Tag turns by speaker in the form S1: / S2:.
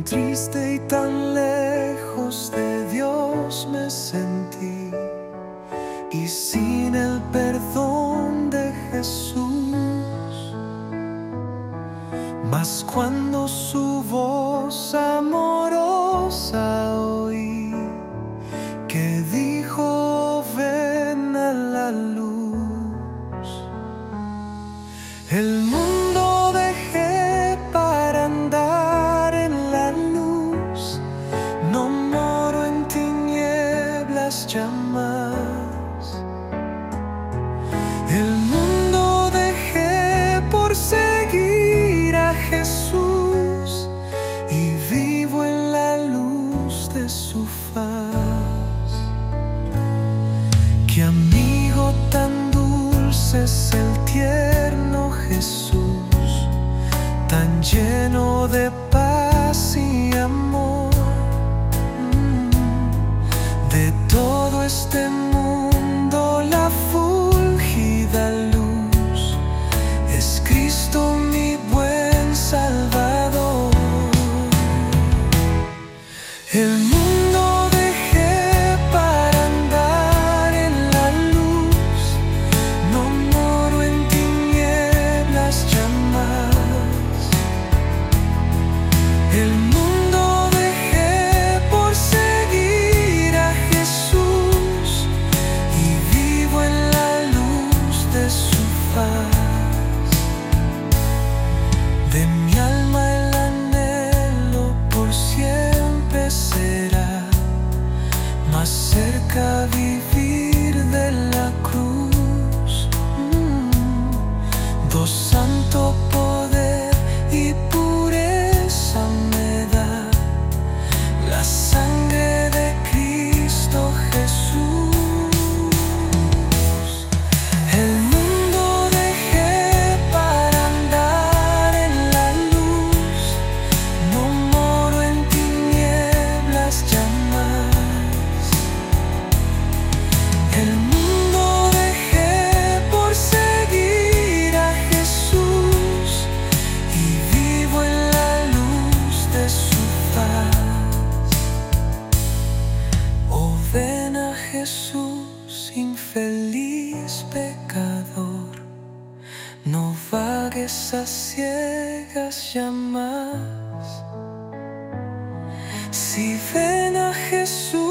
S1: Tan triste y tan lejos de Dios me sentí, y sin el perdón de Jesús. Mas cuando su voz amorosa oí, que dijo: ven a la luz. El mundo dejé para andar en la luz, no moro en tinieblas ya más. El mundo dejé por seguir a Jesús, y vivo en la luz de su faz. Qué amigo tan dulce es el tierno Jesús, tan lleno de paz y amor. De todo este mundo la fúlgida luz es Cristo, mi buen Salvador. El mundo dejé para andar en la luz, no moro en tinieblas ya más. El mundo dejé por seguir a Jesús, y vivo en la luz de su faz. De mi alma el anhelo por siempre será más cerca vivir de la cruz. Do santo poder y pureza me da la sangre de Cristo Jesús. El mundo dejé para andar en la luz, no moro en tinieblas ya más. El mundo dejé por seguir a Jesús, y vivo en la luz de su faz. Oh, ven a Jesús, infeliz pecador, no vagues a ciegas ya más. Si ven a Jesús,